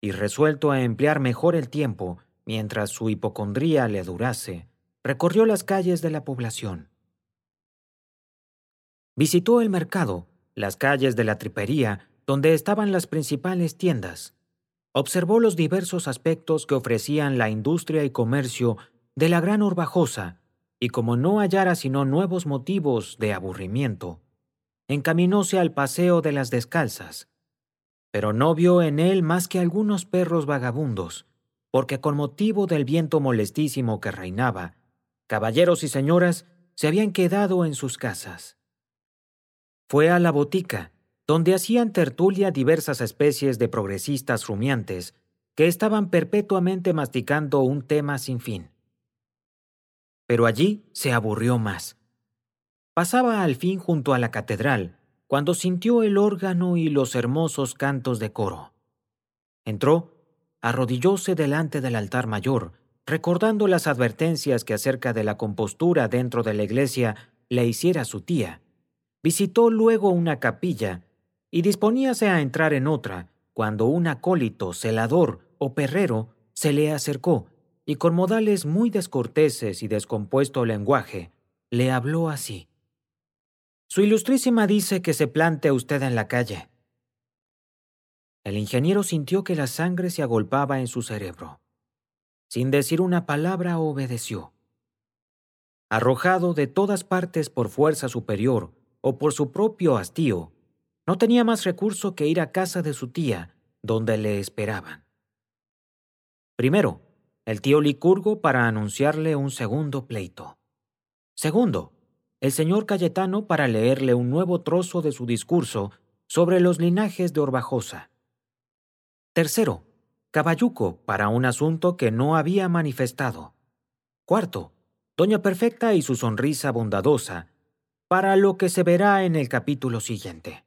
y resuelto a emplear mejor el tiempo mientras su hipocondría le durase, recorrió las calles de la población. Visitó el mercado, las calles de la tripería, donde estaban las principales tiendas. Observó los diversos aspectos que ofrecían la industria y comercio de la gran Urbajosa, y como no hallara sino nuevos motivos de aburrimiento, encaminóse al paseo de las Descalzas, pero no vio en él más que algunos perros vagabundos, porque con motivo del viento molestísimo que reinaba, caballeros y señoras se habían quedado en sus casas. Fue a la botica, donde hacían tertulia diversas especies de progresistas rumiantes que estaban perpetuamente masticando un tema sin fin. Pero allí se aburrió más. Pasaba al fin junto a la catedral, cuando sintió el órgano y los hermosos cantos de coro. Entró, arrodillóse delante del altar mayor, recordando las advertencias que acerca de la compostura dentro de la iglesia le hiciera su tía. Visitó luego una capilla y disponíase a entrar en otra, cuando un acólito, celador o perrero se le acercó y con modales muy descorteses y descompuesto lenguaje, le habló así: «Su ilustrísima dice que se plante usted en la calle». El ingeniero sintió que la sangre se agolpaba en su cerebro. Sin decir una palabra, obedeció. Arrojado de todas partes por fuerza superior o por su propio hastío, no tenía más recurso que ir a casa de su tía, donde le esperaban. Primero, el tío Licurgo para anunciarle un segundo pleito. Segundo, el señor Cayetano para leerle un nuevo trozo de su discurso sobre los linajes de Orbajosa. Tercero, Caballuco para un asunto que no había manifestado. Cuarto, Doña Perfecta y su sonrisa bondadosa, para lo que se verá en el capítulo siguiente.